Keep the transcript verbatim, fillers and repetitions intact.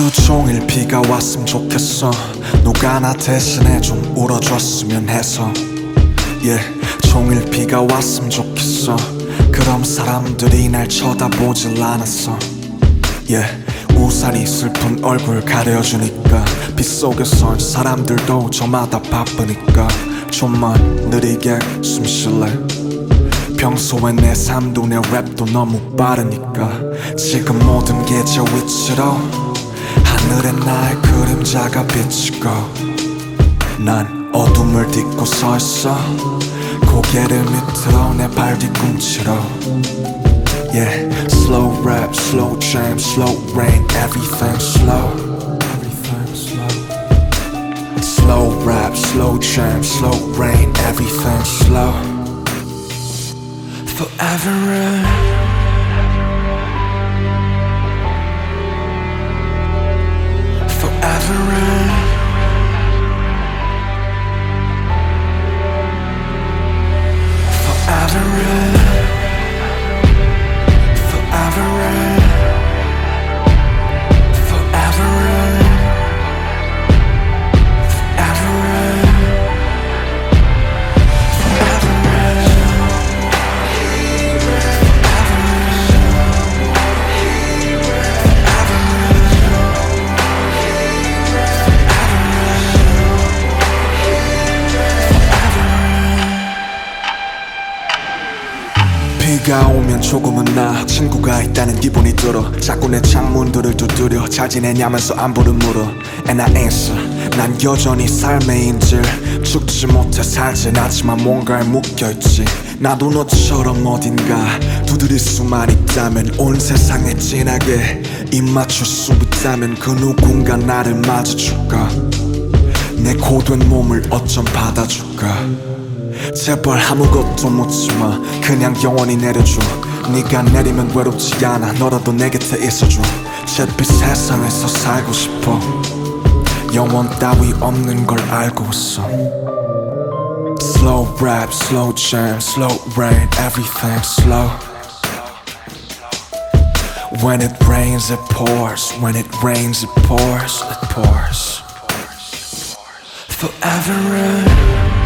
하루 종일 비가 왔으면 좋겠어. 누가 나 대신에 좀 울어줬으면 해서. yeah. 종일 비가 왔으면 좋겠어. 그럼 사람들이 날 쳐다보질 않았어. yeah. 우산이 슬픈 얼굴 가려주니까 빗속에선 사람들도 저마다 바쁘니까 좀만 느리게 숨 쉴래. 평소엔 내 삶도 내 랩도 너무 빠르니까 지금 모든 게 저 위치로 하늘에 나의 그림자가 비치고 난 어둠을 딛고 서 있어. 고개를 밑으로 내 발 뒤꿈치로. yeah. Slow rap, slow jam, slow rain, everything slow. Everything slow. Slow rap, slow jam, slow rain, everything slow. Forever run. Forever run. Forever run. Forever run. Forever run. Forever run. Forever run. 비가 오면 조금은 나 친구가 있다는 기분이 들어. 자꾸 내 창문들을 두드려 잘 지내냐면서 안부를 물어. And I answer 난 여전히 삶의 인질. 죽지 못해 살진 않지만 뭔가에 묶여있지. 나도 너처럼 어딘가 두드릴 수만 있다면 온 세상에 진하게 입 맞출 수 있다면 그 누군가 나를 맞아줄까. 내 고된 몸을 어쩜 받아줄까. 제발 아무것도 묻지마. 그냥 영원히 내려줘. 네가 내리면 외롭지 않아. 너라도 내 곁에 있어줘. 잿빛 세상에서 살고 싶어. 영원 따위 없는 걸 알고 있어. Slow rap, slow jam, slow rain, everything slow. When it rains it pours. When it rains it pours. It pours. Forever run.